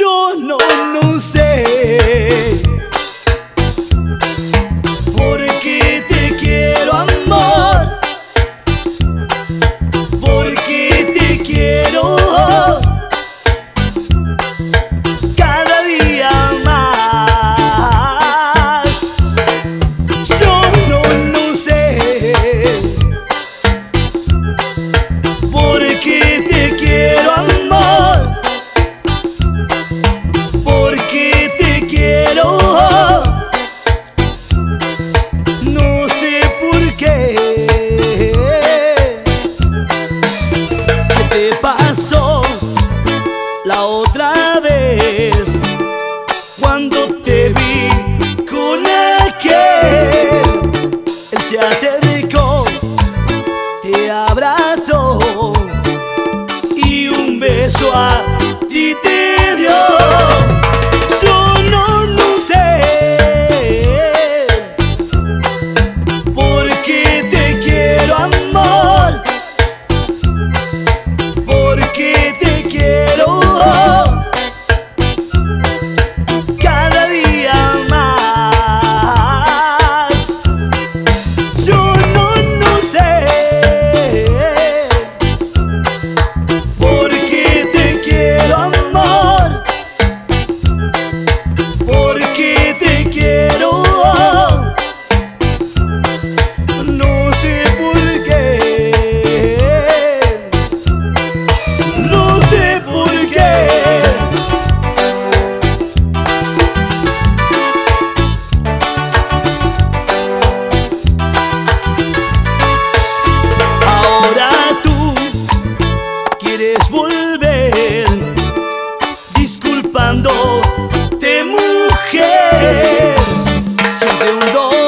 Yo no sé por qué te quiero, amor, por qué te quiero cada día más. Yo no sé por qué te quiero, amor, porque te quiero. No sé por qué. ¿Qué te pasó la otra vez cuando te vi con aquel? Él se acercó, te abrazó y un beso a ti te dio. Yo no sé por qué te quiero, amor, porque te quiero cada día más. Yo no sé por qué te quiero, amor, porque te quiero. No sé por qué. No sé por qué. Ahora tú quieres volver disculpándote, mujer. Siente un dolor